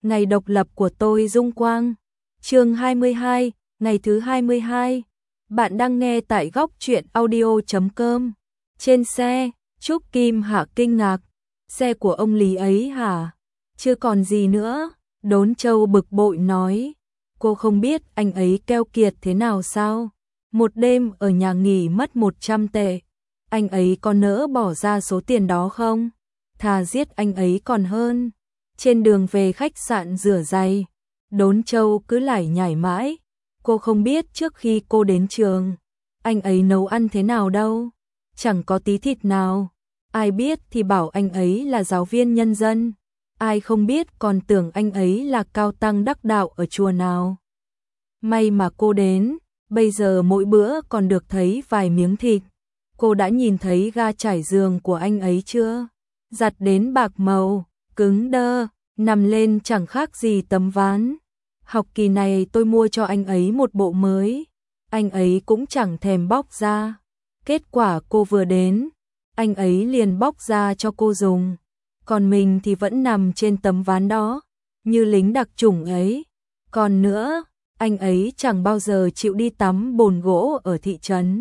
ngày độc lập của tôi Dung Quang. Chương 22, ngày thứ 22. Bạn đang nghe tại góc truyện audio.com. Trên xe, Trúc Kim Hạ kinh ngạc. Xe của ông Lý ấy hả? Chưa còn gì nữa. Đốn Châu bực bội nói. Cô không biết anh ấy keo kiệt thế nào sao? Một đêm ở nhà nghỉ mất 100 tệ. Anh ấy có nỡ bỏ ra số tiền đó không? Thà giết anh ấy còn hơn. Trên đường về khách sạn rửa giày, Đốn Châu cứ lải nhải mãi. Cô không biết trước khi cô đến trường, anh ấy nấu ăn thế nào đâu. Chẳng có tí thịt nào. Ai biết thì bảo anh ấy là giáo viên nhân dân. Ai không biết còn tưởng anh ấy là cao tăng đắc đạo ở chùa nào. May mà cô đến, bây giờ mỗi bữa còn được thấy vài miếng thịt. Cô đã nhìn thấy ga trải giường của anh ấy chưa? Giặt đến bạc màu, cứng đơ, nằm lên chẳng khác gì tấm ván. Học kỳ này tôi mua cho anh ấy một bộ mới. Anh ấy cũng chẳng thèm bóc ra. Kết quả cô vừa đến, anh ấy liền bóc ra cho cô dùng. Còn mình thì vẫn nằm trên tấm ván đó, như lính đặc chủng ấy. Còn nữa, anh ấy chẳng bao giờ chịu đi tắm bồn gỗ ở thị trấn.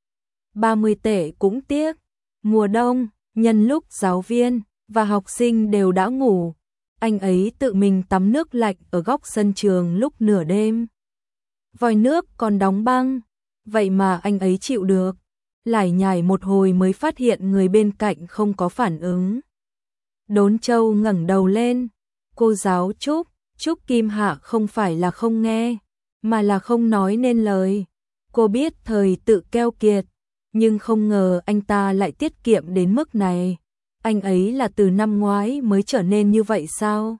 30 tệ cũng tiếc. Mùa đông, nhân lúc giáo viên và học sinh đều đã ngủ, anh ấy tự mình tắm nước lạnh ở góc sân trường lúc nửa đêm. Vòi nước còn đóng băng, vậy mà anh ấy chịu được. Lải nhải một hồi mới phát hiện người bên cạnh không có phản ứng. Đốn Châu ngẩng đầu lên. Cô giáo Trúc Kim Hạ không phải là không nghe, mà là không nói nên lời. Cô biết thời tự keo kiệt, nhưng không ngờ anh ta lại tiết kiệm đến mức này. Anh ấy là từ năm ngoái mới trở nên như vậy sao?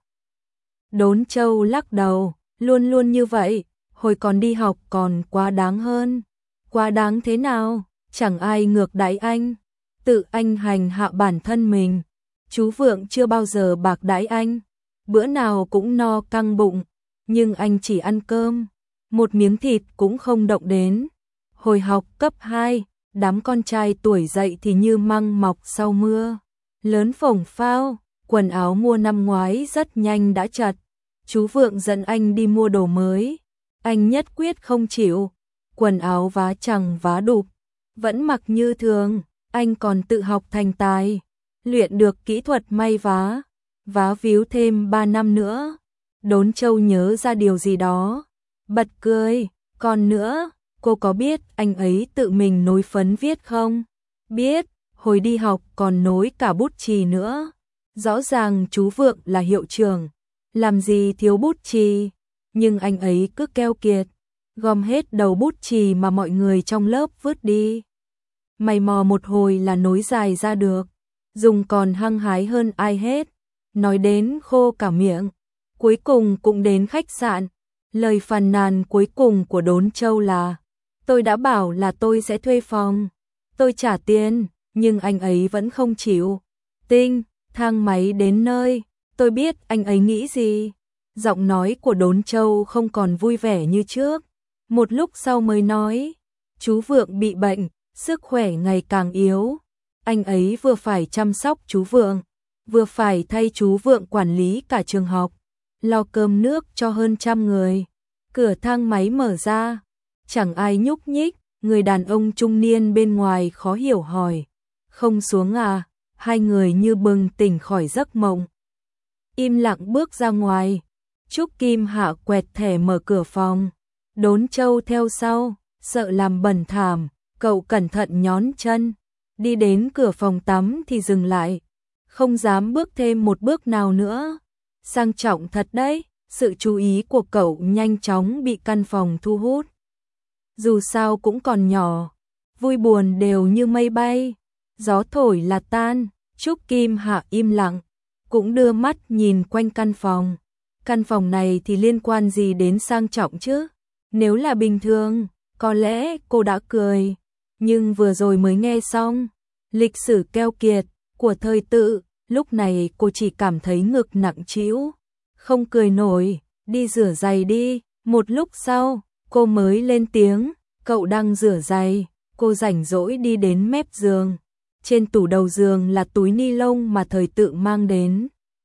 Đốn Châu lắc đầu, luôn luôn như vậy, hồi còn đi học còn quá đáng hơn. Quá đáng thế nào? Chẳng ai ngược đãi anh, tự anh hành hạ bản thân mình. Chú Vượng chưa bao giờ bạc đãi anh, bữa nào cũng no căng bụng, nhưng anh chỉ ăn cơm, một miếng thịt cũng không động đến. Hồi học cấp 2, đám con trai tuổi dậy thì như măng mọc sau mưa, lớn phồng phao, quần áo mua năm ngoái rất nhanh đã chật. Chú Vượng dẫn anh đi mua đồ mới, anh nhất quyết không chịu, quần áo vá chằng vá đục, vẫn mặc như thường. Anh còn tự học thành tài, luyện được kỹ thuật may vá víu thêm 3 năm nữa. Đốn Châu nhớ ra điều gì đó, bật cười. Còn nữa, cô có biết anh ấy tự mình nối phấn viết không? Biết, hồi đi học còn nối cả bút chì nữa. Rõ ràng chú Vượng là hiệu trưởng, làm gì thiếu bút chì, nhưng anh ấy cứ keo kiệt, gom hết đầu bút chì mà mọi người trong lớp vứt đi. Mày mò một hồi là nối dài ra được, dùng còn hăng hái hơn ai hết. Nói đến khô cả miệng. Cuối cùng cũng đến khách sạn. Lời phàn nàn cuối cùng của Đốn Châu là: tôi đã bảo là tôi sẽ thuê phòng, tôi trả tiền, nhưng anh ấy vẫn không chịu. Thang máy đến nơi, tôi biết anh ấy nghĩ gì. Giọng nói của Đốn Châu không còn vui vẻ như trước. Một lúc sau mới nói: chú Vượng bị bệnh, sức khỏe ngày càng yếu. Anh ấy vừa phải chăm sóc chú Vượng, vừa phải thay chú Vượng quản lý cả trường học, lo cơm nước cho hơn 100 người. Cửa thang máy mở ra, chẳng ai nhúc nhích. Người đàn ông trung niên bên ngoài khó hiểu hỏi: không xuống à? Hai người như bừng tỉnh khỏi giấc mộng, im lặng bước ra ngoài. Trúc Kim Hạ quẹt thẻ mở cửa phòng, Đốn Châu theo sau, sợ làm bẩn thảm, cậu cẩn thận nhón chân, đi đến cửa phòng tắm thì dừng lại, không dám bước thêm một bước nào nữa. Sang trọng thật đấy. Sự chú ý của cậu nhanh chóng bị căn phòng thu hút. Dù sao cũng còn nhỏ, vui buồn đều như mây bay, gió thổi là tan. Trúc Kim Hạ im lặng, cũng đưa mắt nhìn quanh căn phòng. Căn phòng này thì liên quan gì đến sang trọng chứ? Nếu là bình thường, có lẽ cô đã cười, nhưng vừa rồi mới nghe xong lịch sử keo kiệt của thời tự, lúc này cô chỉ cảm thấy ngực nặng trĩu, không cười nổi. Đi rửa giày đi. Một lúc sau, cô mới lên tiếng: cậu đang rửa giày. Cô rảnh rỗi đi đến mép giường. Trên tủ đầu giường là túi ni lông mà thời tự mang đến.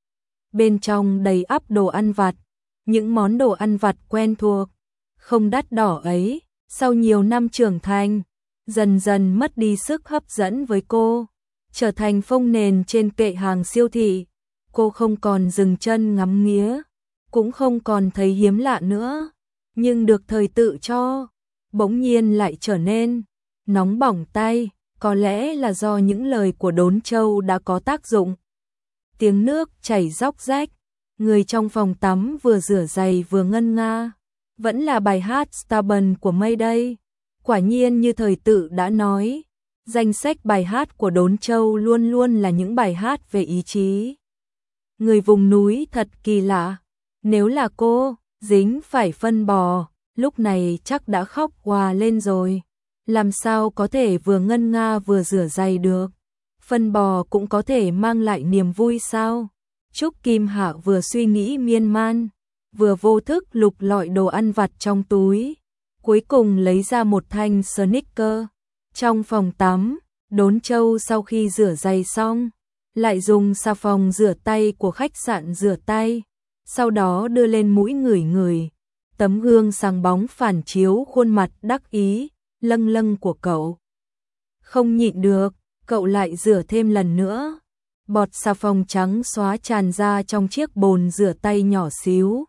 bên trong đầy ắp đồ ăn vặt, những món đồ ăn vặt quen thuộc, không đắt đỏ ấy, sau nhiều năm trưởng thành, dần dần mất đi sức hấp dẫn với cô, trở thành phông nền trên kệ hàng siêu thị. Cô không còn dừng chân ngắm nghía, cũng không còn thấy hiếm lạ nữa, nhưng được thời tự cho, bỗng nhiên lại trở nên nóng bỏng tay, có lẽ là do những lời của Đốn Châu đã có tác dụng. Tiếng nước chảy róc rách, người trong phòng tắm vừa rửa giày vừa ngân nga, vẫn là bài hát Stubborn của Mayday. Quả nhiên như thời tự đã nói, danh sách bài hát của Đốn Châu luôn luôn là những bài hát về ý chí. Người vùng núi thật kỳ lạ, nếu là cô, dính phải phân bò, lúc này chắc đã khóc òa lên rồi. Làm sao có thể vừa ngân nga vừa rửa giày được? Phân bò cũng có thể mang lại niềm vui sao? Trúc Kim Hạ vừa suy nghĩ miên man, vừa vô thức lục lọi đồ ăn vặt trong túi, cuối cùng lấy ra một thanh Snickers. Trong phòng tắm, Đốn Châu sau khi rửa giày xong, lại dùng xà phòng rửa tay của khách sạn rửa tay, sau đó đưa lên mũi ngửi ngửi. Tấm gương sáng bóng phản chiếu khuôn mặt đắc ý, lâng lâng của cậu. Không nhịn được, cậu lại rửa thêm lần nữa. Bọt xà phòng trắng xóa tràn ra trong chiếc bồn rửa tay nhỏ xíu.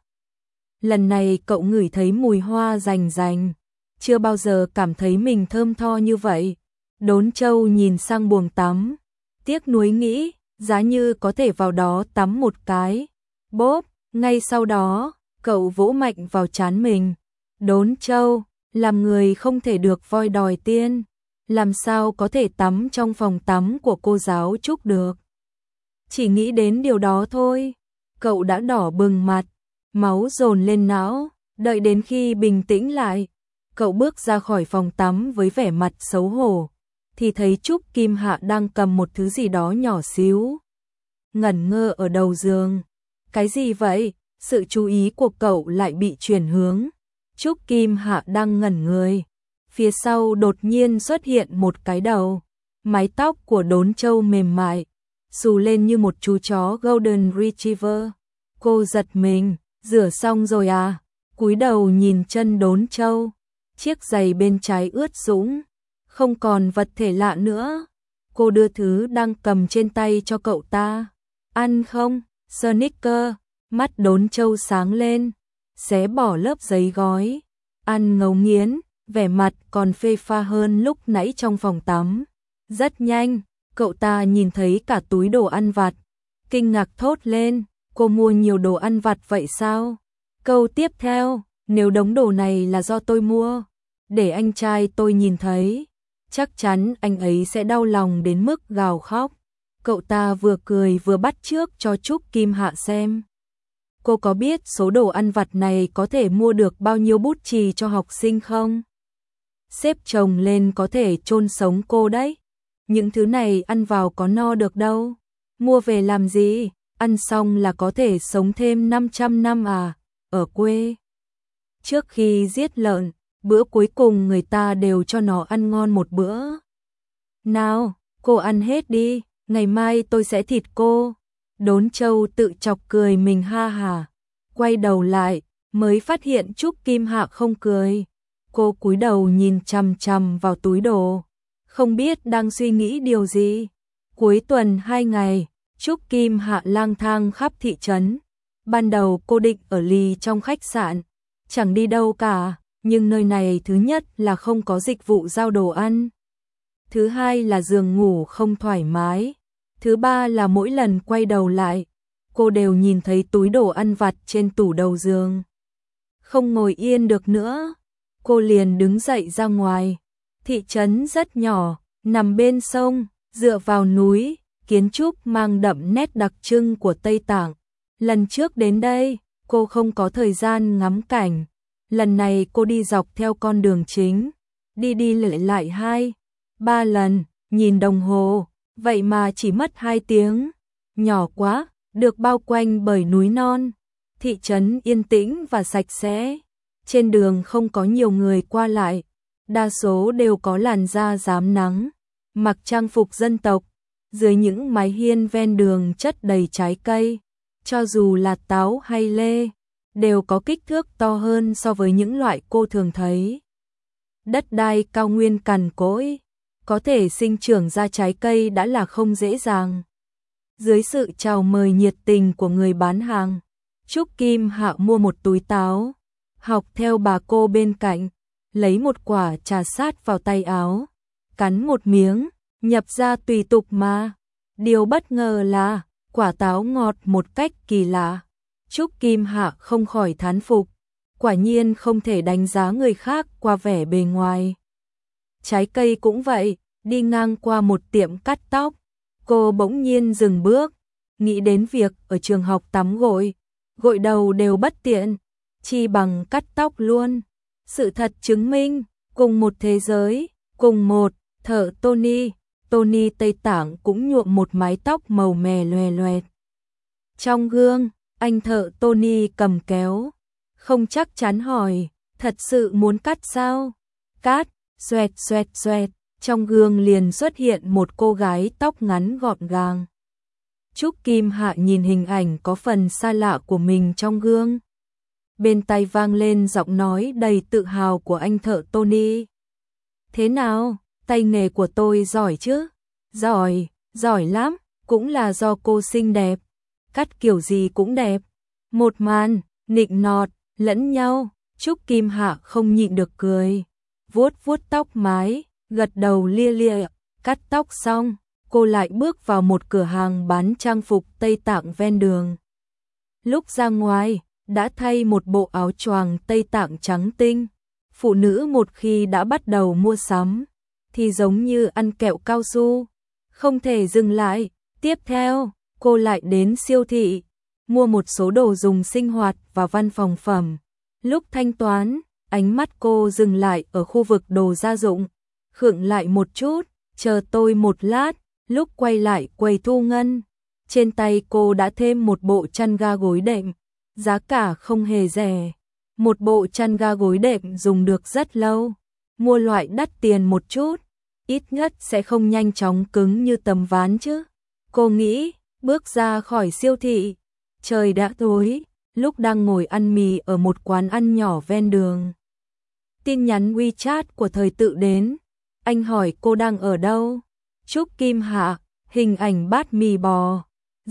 Lần này cậu ngửi thấy mùi hoa rành rành, chưa bao giờ cảm thấy mình thơm tho như vậy. Đốn Châu nhìn sang buồng tắm, tiếc nuối nghĩ, giá như có thể vào đó tắm một cái. Bốp, ngay sau đó, cậu vỗ mạnh vào trán mình. Đốn Châu, làm người không thể được voi đòi tiên, làm sao có thể tắm trong phòng tắm của cô giáo Trúc được. Chỉ nghĩ đến điều đó thôi, cậu đã đỏ bừng mặt, máu dồn lên não, đợi đến khi bình tĩnh lại, cậu bước ra khỏi phòng tắm với vẻ mặt xấu hổ, thì thấy Trúc Kim Hạ đang cầm một thứ gì đó nhỏ xíu, ngẩn ngơ ở đầu giường. Cái gì vậy? Sự chú ý của cậu lại bị chuyển hướng. Trúc Kim Hạ đang ngẩn người, phía sau đột nhiên xuất hiện một cái đầu, mái tóc của Đốn Châu mềm mại, xù lên như một chú chó Golden Retriever. Cô giật mình, rửa xong rồi à? Cúi đầu nhìn chân Đốn Châu, chiếc giày bên trái ướt sũng, không còn vật thể lạ nữa. Cô đưa thứ đang cầm trên tay cho cậu ta. Ăn không? Snickers. Mắt Đốn Châu sáng lên, xé bỏ lớp giấy gói, ăn ngấu nghiến, vẻ mặt còn phê pha hơn lúc nãy trong phòng tắm. Rất nhanh, cậu ta nhìn thấy cả túi đồ ăn vặt, kinh ngạc thốt lên, cô mua nhiều đồ ăn vặt vậy sao? Câu tiếp theo, nếu đống đồ này là do tôi mua, để anh trai tôi nhìn thấy, chắc chắn anh ấy sẽ đau lòng đến mức gào khóc. Cậu ta vừa cười vừa bắt chước cho Trúc Kim Hạ xem. Cô có biết số đồ ăn vặt này có thể mua được bao nhiêu bút chì cho học sinh không? Xếp chồng lên có thể chôn sống cô đấy. Những thứ này ăn vào có no được đâu. Mua về làm gì? Ăn xong là có thể sống thêm 500 năm à? Ở quê, trước khi giết lợn, bữa cuối cùng người ta đều cho nó ăn ngon một bữa. Nào, cô ăn hết đi, ngày mai tôi sẽ thịt cô. Đốn Châu tự chọc cười mình ha hà. Quay đầu lại, mới phát hiện Trúc Kim Hạ không cười. Cô cúi đầu nhìn chằm chằm vào túi đồ, không biết đang suy nghĩ điều gì. Cuối tuần 2 ngày, Trúc Kim Hạ lang thang khắp thị trấn. Ban đầu cô định ở lì trong khách sạn, chẳng đi đâu cả, nhưng nơi này thứ nhất là không có dịch vụ giao đồ ăn. Thứ hai là giường ngủ không thoải mái. Thứ ba là mỗi lần quay đầu lại, cô đều nhìn thấy túi đồ ăn vặt trên tủ đầu giường. Không ngồi yên được nữa, cô liền đứng dậy ra ngoài. Thị trấn rất nhỏ, nằm bên sông, dựa vào núi, kiến trúc mang đậm nét đặc trưng của Tây Tạng. Lần trước đến đây, cô không có thời gian ngắm cảnh. Lần này cô đi dọc theo con đường chính, đi lại 2-3 lần, nhìn đồng hồ. Vậy mà chỉ mất 2 tiếng, nhỏ quá, được bao quanh bởi núi non, thị trấn yên tĩnh và sạch sẽ. Trên đường không có nhiều người qua lại, đa số đều có làn da rám nắng, mặc trang phục dân tộc. Dưới những mái hiên ven đường chất đầy trái cây, cho dù là táo hay lê, đều có kích thước to hơn so với những loại cô thường thấy. Đất đai cao nguyên cằn cỗi, có thể sinh trưởng ra trái cây đã là không dễ dàng. Dưới sự chào mời nhiệt tình của người bán hàng, Trúc Kim Hạ mua một túi táo, học theo bà cô bên cạnh, lấy một quả trà sát vào tay áo, cắn một miếng, nhập ra tùy tục mà. Điều bất ngờ là, quả táo ngọt một cách kỳ lạ. Trúc Kim Hạ không khỏi thán phục, quả nhiên không thể đánh giá người khác qua vẻ bề ngoài. Trái cây cũng vậy, đi ngang qua một tiệm cắt tóc, cô bỗng nhiên dừng bước, nghĩ đến việc ở trường học tắm gội đầu đều bất tiện, chi bằng cắt tóc luôn. Sự thật chứng minh, cùng một thế giới, cùng một thợ Tony Tây Tạng cũng nhuộm một mái tóc màu mè loè loẹt. Trong gương, anh thợ Tony cầm kéo, không chắc chắn hỏi, thật sự muốn cắt sao? Cắt, xoẹt xoẹt xoẹt, trong gương liền xuất hiện một cô gái tóc ngắn gọn gàng. Trúc Kim Hạ nhìn hình ảnh có phần xa lạ của mình trong gương. Bên tai vang lên giọng nói đầy tự hào của anh thợ Tony. Thế nào, tay nghề của tôi giỏi chứ? Giỏi, giỏi lắm, cũng là do cô xinh đẹp. Cắt kiểu gì cũng đẹp. Một màn, nịnh nọt, lẫn nhau, Trúc Kim Hạ không nhịn được cười. Vuốt vuốt tóc mái, gật đầu lia lịa, cắt tóc xong, cô lại bước vào một cửa hàng bán trang phục Tây Tạng ven đường. Lúc ra ngoài, đã thay một bộ áo choàng Tây Tạng trắng tinh. Phụ nữ một khi đã bắt đầu mua sắm, thì giống như ăn kẹo cao su, không thể dừng lại. Tiếp theo, cô lại đến siêu thị, mua một số đồ dùng sinh hoạt và văn phòng phẩm. Lúc thanh toán, ánh mắt cô dừng lại ở khu vực đồ gia dụng. Khựng lại một chút, chờ tôi một lát, lúc quay lại quầy thu ngân. Trên tay cô đã thêm một bộ chăn ga gối đệm, giá cả không hề rẻ. Một bộ chăn ga gối đệm dùng được rất lâu, mua loại đắt tiền một chút, ít nhất sẽ không nhanh chóng cứng như tấm ván chứ. Cô nghĩ, bước ra khỏi siêu thị, trời đã tối, lúc đang ngồi ăn mì ở một quán ăn nhỏ ven đường. Tin nhắn WeChat của Thời Tự đến, anh hỏi cô đang ở đâu. Trúc Kim Hạ, hình ảnh bát mì bò,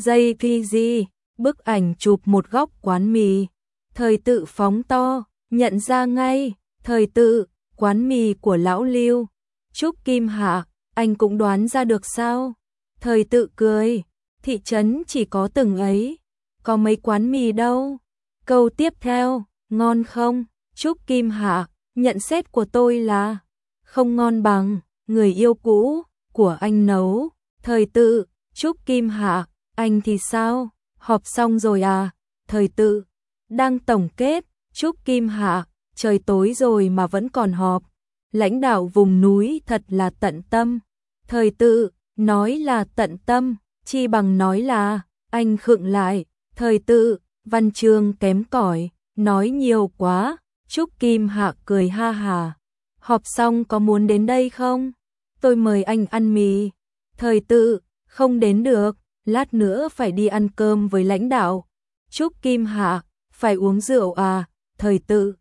JPG, bức ảnh chụp một góc quán mì. Thời Tự phóng to, nhận ra ngay, Thời Tự, quán mì của lão Lưu. Trúc Kim Hạ, anh cũng đoán ra được sao? Thời Tự cười, thị trấn chỉ có từng ấy, có mấy quán mì đâu. Câu tiếp theo, ngon không? Trúc Kim Hạ, nhận xét của tôi là không ngon bằng người yêu cũ của anh nấu. Thời Tự, Trúc Kim Hạ, anh thì sao? Họp xong rồi à? Thời Tự, đang tổng kết. Trúc Kim Hạ, trời tối rồi mà vẫn còn họp. Lãnh đạo vùng núi thật là tận tâm. Thời Tự, nói là tận tâm, chi bằng nói là, anh khựng lại. Thời Tự, văn chương kém cỏi, nói nhiều quá. Trúc Kim Hạ cười ha hà. Họp xong có muốn đến đây không? Tôi mời anh ăn mì. Thời Tự, không đến được, lát nữa phải đi ăn cơm với lãnh đạo. Trúc Kim Hạ, phải uống rượu à? Thời Tự,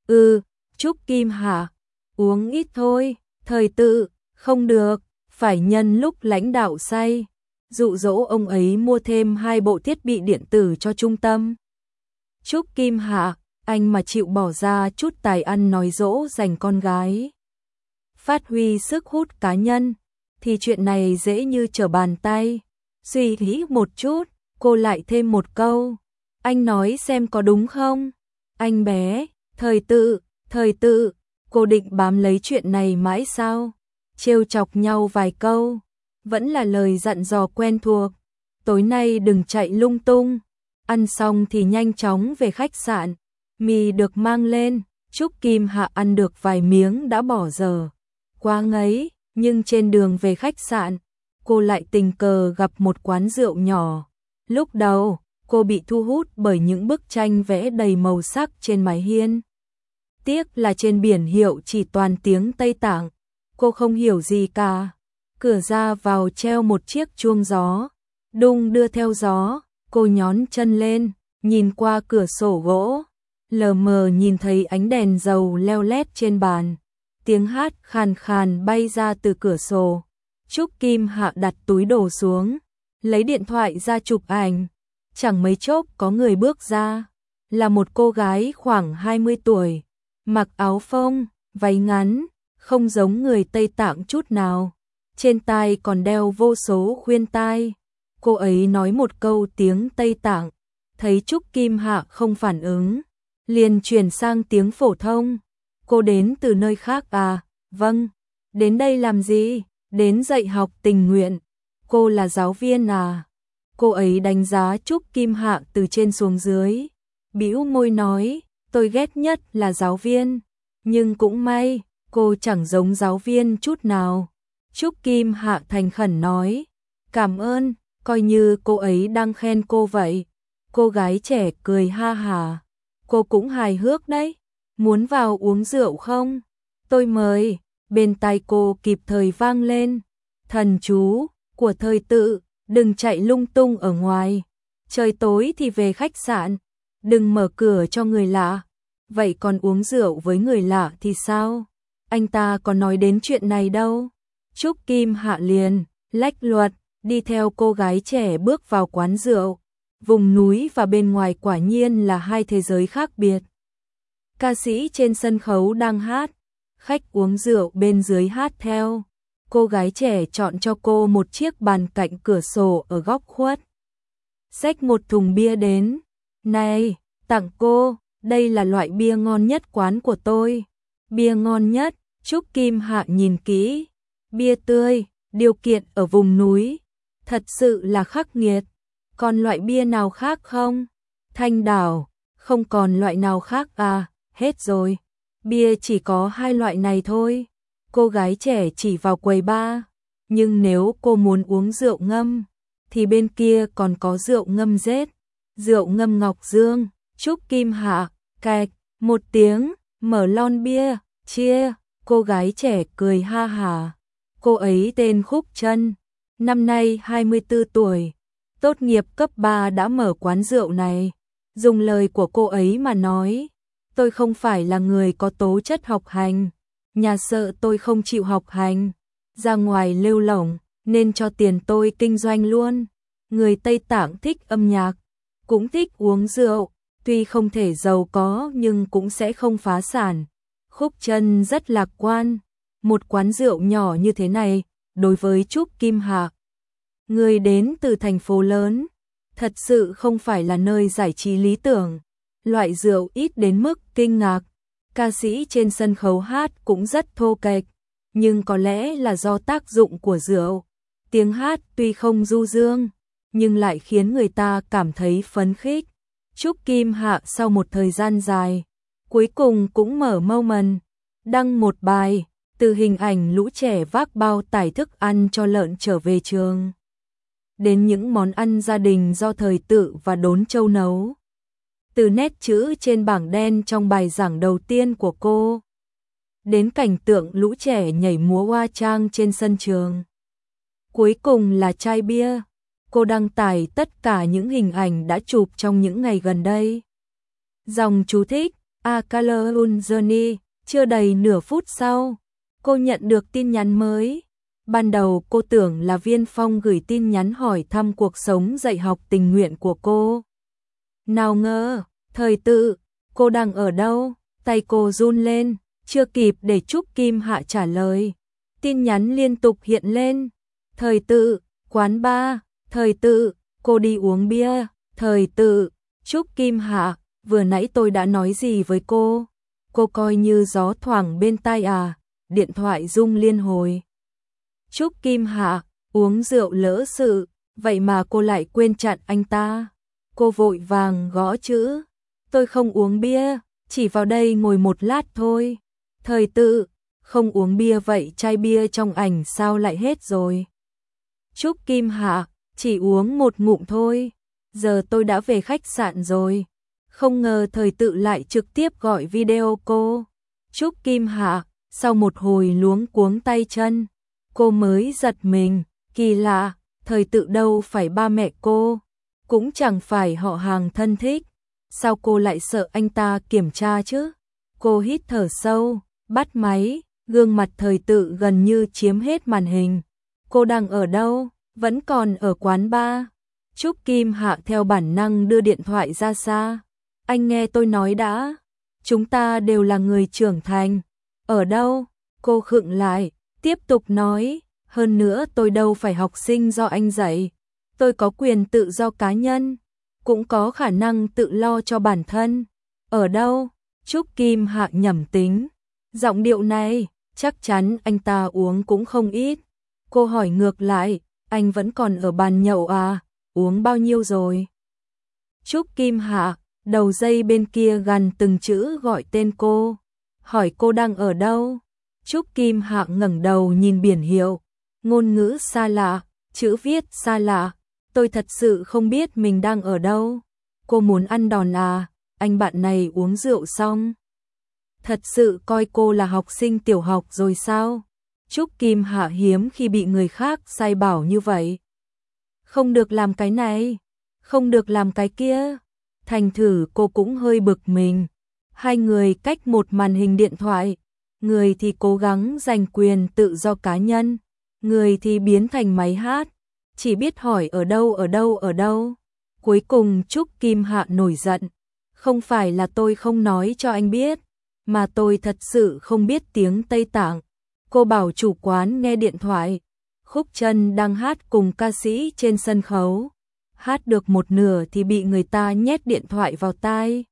Trúc Kim Hạ, uống ít thôi. Thời Tự, không được, phải nhân lúc lãnh đạo say, dụ dỗ ông ấy mua thêm 2 bộ thiết bị điện tử cho trung tâm. Trúc Kim Hạ, anh mà chịu bỏ ra chút tài ăn nói dỗ dành con gái, phát huy sức hút cá nhân, thì chuyện này dễ như trở bàn tay. Suy nghĩ một chút, cô lại thêm một câu, anh nói xem có đúng không? Anh bé, Thời Tự, cô định bám lấy chuyện này mãi sao? Trêu chọc nhau vài câu, vẫn là lời dặn dò quen thuộc. Tối nay đừng chạy lung tung, ăn xong thì nhanh chóng về khách sạn. Mì được mang lên, Trúc Kim Hạ ăn được vài miếng đã bỏ dở. Quá ngấy, nhưng trên đường về khách sạn, cô lại tình cờ gặp một quán rượu nhỏ. Lúc đầu, cô bị thu hút bởi những bức tranh vẽ đầy màu sắc trên mái hiên. Tiếc là trên biển hiệu chỉ toàn tiếng Tây Tạng, cô không hiểu gì cả. Cửa ra vào treo một chiếc chuông gió, đung đưa theo gió, Cô nhón chân lên, nhìn qua cửa sổ gỗ, lờ mờ nhìn thấy ánh đèn dầu leo lét trên bàn. Tiếng hát khàn khàn bay ra từ cửa sổ. Trúc Kim Hạ đặt túi đồ xuống, lấy điện thoại ra chụp ảnh. Chẳng mấy chốc có người bước ra, là một cô gái khoảng 20 tuổi, mặc áo phông, váy ngắn, không giống người Tây Tạng chút nào. Trên tai còn đeo vô số khuyên tai. Cô ấy nói một câu tiếng Tây Tạng, thấy Trúc Kim Hạ không phản ứng, liền chuyển sang tiếng phổ thông. Cô đến từ nơi khác à? Vâng. Đến đây làm gì? Đến dạy học tình nguyện. Cô là giáo viên à? Cô ấy đánh giá Trúc Kim Hạ từ trên xuống dưới, bĩu môi nói, tôi ghét nhất là giáo viên, nhưng cũng may, cô chẳng giống giáo viên chút nào. Trúc Kim Hạ thành khẩn nói, cảm ơn, coi như cô ấy đang khen cô vậy. Cô gái trẻ cười ha hả, cô cũng hài hước đấy, muốn vào uống rượu không? Tôi mời. Bên tai cô kịp thời vang lên, thần chú của Thời Tự, đừng chạy lung tung ở ngoài, trời tối thì về khách sạn, đừng mở cửa cho người lạ. Vậy còn uống rượu với người lạ thì sao? Anh ta có nói đến chuyện này đâu. Trúc Kim Hạ liền lách luật đi theo cô gái trẻ bước vào quán rượu. Vùng núi và bên ngoài quả nhiên là hai thế giới khác biệt. Ca sĩ trên sân khấu đang hát, khách uống rượu bên dưới hát theo. Cô gái trẻ chọn cho cô một chiếc bàn cạnh cửa sổ ở góc khuất. Xách một thùng bia đến. Này, tặng cô, đây là loại bia ngon nhất quán của tôi. Bia ngon nhất, Trúc Kim Hạ nhìn kỹ. Bia tươi, điều kiện ở vùng núi, thật sự là khắc nghiệt. Còn loại bia nào khác không? Thanh Đảo, không còn loại nào khác à, hết rồi. Bia chỉ có hai loại này thôi. Cô gái trẻ chỉ vào quầy bar, nhưng nếu cô muốn uống rượu ngâm, thì bên kia còn có rượu ngâm rết, rượu ngâm ngọc dương. Trúc Kim Hạ, cạch, một tiếng, mở lon bia, chia. Cô gái trẻ cười ha hả. Cô ấy tên Khúc Trân, năm nay 24 tuổi, tốt nghiệp cấp 3 đã mở quán rượu này. Dùng lời của cô ấy mà nói, tôi không phải là người có tố chất học hành, nhà sợ tôi không chịu học hành, ra ngoài lêu lổng, nên cho tiền tôi kinh doanh luôn. Người Tây Tạng thích âm nhạc, cũng thích uống rượu, tuy không thể giàu có nhưng cũng sẽ không phá sản. Khúc Trân rất lạc quan, một quán rượu nhỏ như thế này, đối với Trúc Kim Hạ, người đến từ thành phố lớn, thật sự không phải là nơi giải trí lý tưởng. Loại rượu ít đến mức kinh ngạc. Ca sĩ trên sân khấu hát cũng rất thô kệch, nhưng có lẽ là do tác dụng của rượu. Tiếng hát tuy không du dương, nhưng lại khiến người ta cảm thấy phấn khích. Trúc Kim Hạ sau một thời gian dài, cuối cùng cũng mở moment, đăng một bài, từ hình ảnh lũ trẻ vác bao tải thức ăn cho lợn trở về trường, đến những món ăn gia đình do Thời Tự và Đốn Châu nấu. Từ nét chữ trên bảng đen trong bài giảng đầu tiên của cô, đến cảnh tượng lũ trẻ nhảy múa hoa trang trên sân trường. Cuối cùng là chai bia. Cô đăng tải tất cả những hình ảnh đã chụp trong những ngày gần đây. Dòng chú thích, A Colorful Journey, chưa đầy nửa phút sau, cô nhận được tin nhắn mới. Ban đầu cô tưởng là Viên Phong gửi tin nhắn hỏi thăm cuộc sống dạy học tình nguyện của cô. Nào ngờ, Thời Tự, cô đang ở đâu? Tay cô run lên, chưa kịp để Trúc Kim Hạ trả lời. Tin nhắn liên tục hiện lên. Thời Tự, quán bar. Thời Tự, cô đi uống bia. Thời Tự, Trúc Kim Hạ, vừa nãy tôi đã nói gì với cô? Cô coi như gió thoảng bên tai à? Điện thoại rung liên hồi. Trúc Kim Hạ, uống rượu lỡ sự, vậy mà cô lại quên chặn anh ta. Cô vội vàng gõ chữ. Tôi không uống bia, chỉ vào đây ngồi một lát thôi. Thời Tự, không uống bia vậy chai bia trong ảnh sao lại hết rồi? Trúc Kim Hạ, chỉ uống một ngụm thôi. Giờ tôi đã về khách sạn rồi. Không ngờ Thời Tự lại trực tiếp gọi video cô. Trúc Kim Hạ, sau một hồi luống cuống tay chân, cô mới giật mình, kỳ lạ, Thời Tự đâu phải ba mẹ cô. cũng chẳng phải họ hàng thân thích. Sao cô lại sợ anh ta kiểm tra chứ? Cô hít thở sâu, bắt máy, gương mặt Thời Tự gần như chiếm hết màn hình. Cô đang ở đâu? Vẫn còn ở quán bar. Trúc Kim Hạ theo bản năng đưa điện thoại ra xa. Anh nghe tôi nói đã. Chúng ta đều là người trưởng thành. Ở đâu? Cô khựng lại, tiếp tục nói. Hơn nữa tôi đâu phải học sinh do anh dạy. Tôi có quyền tự do cá nhân, cũng có khả năng tự lo cho bản thân. Ở đâu? Trúc Kim Hạ nhẩm tính. Giọng điệu này, chắc chắn anh ta uống cũng không ít. Cô hỏi ngược lại, anh vẫn còn ở bàn nhậu à? Uống bao nhiêu rồi? Trúc Kim Hạ, đầu dây bên kia gằn từng chữ gọi tên cô. Hỏi cô đang ở đâu? Trúc Kim Hạ ngẩng đầu nhìn biển hiệu. Ngôn ngữ xa lạ, chữ viết xa lạ. Tôi thật sự không biết mình đang ở đâu. Cô muốn ăn đòn à? Anh bạn này uống rượu xong. Thật sự coi cô là học sinh tiểu học rồi sao? Trúc Kim Hạ hiếm khi bị người khác sai bảo như vậy. Không được làm cái này, không được làm cái kia. Thành thử cô cũng hơi bực mình. Hai người cách một màn hình điện thoại. Người thì cố gắng giành quyền tự do cá nhân. Người thì biến thành máy hát. Chỉ biết hỏi ở đâu ở đâu ở đâu. Cuối cùng Trúc Kim Hạ nổi giận. Không phải là tôi không nói cho anh biết, mà tôi thật sự không biết tiếng Tây Tạng. Cô bảo chủ quán nghe điện thoại. Khúc Chân đang hát cùng ca sĩ trên sân khấu. Hát được một nửa thì bị người ta nhét điện thoại vào tai.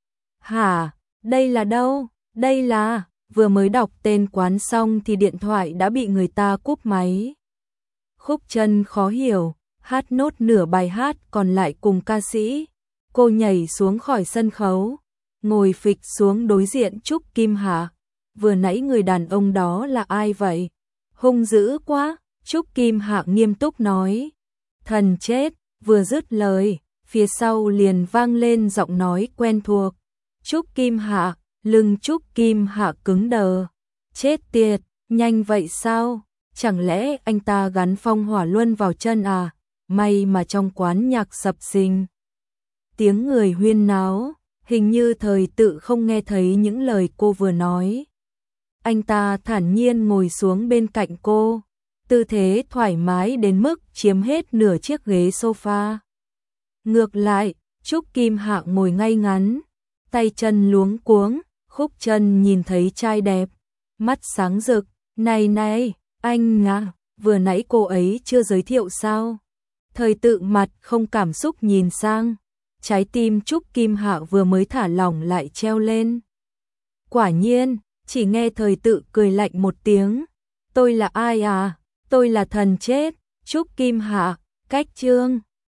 Hả? Đây là đâu? Đây là... Vừa mới đọc tên quán xong thì điện thoại đã bị người ta cúp máy. Khúc Chân khó hiểu, hát nốt nửa bài hát còn lại cùng ca sĩ. Cô nhảy xuống khỏi sân khấu, ngồi phịch xuống đối diện Trúc Kim Hạ. Vừa nãy người đàn ông đó là ai vậy? Hung dữ quá, Trúc Kim Hạ nghiêm túc nói. Thần chết, vừa dứt lời, phía sau liền vang lên giọng nói quen thuộc. Trúc Kim Hạ, lưng Trúc Kim Hạ cứng đờ. Chết tiệt, nhanh vậy sao? Chẳng lẽ anh ta gắn phong hỏa luân vào chân à? May mà trong quán nhạc sập sình. Tiếng người huyên náo, hình như Thời Tự không nghe thấy những lời cô vừa nói. Anh ta thản nhiên ngồi xuống bên cạnh cô, tư thế thoải mái đến mức chiếm hết nửa chiếc ghế sofa. Ngược lại, Trúc Kim Hạ ngồi ngay ngắn, tay chân luống cuống. Khúc Chân nhìn thấy trai đẹp, mắt sáng rực. Này này, anh à, vừa nãy cô ấy chưa giới thiệu sao? Thời Tự mặt không cảm xúc nhìn sang. Trái tim Trúc Kim Hạ vừa mới thả lỏng lại treo lên. Quả nhiên, chỉ nghe Thời Tự cười lạnh một tiếng. Tôi là ai à? Tôi là thần chết. Trúc Kim Hạ, cách chương.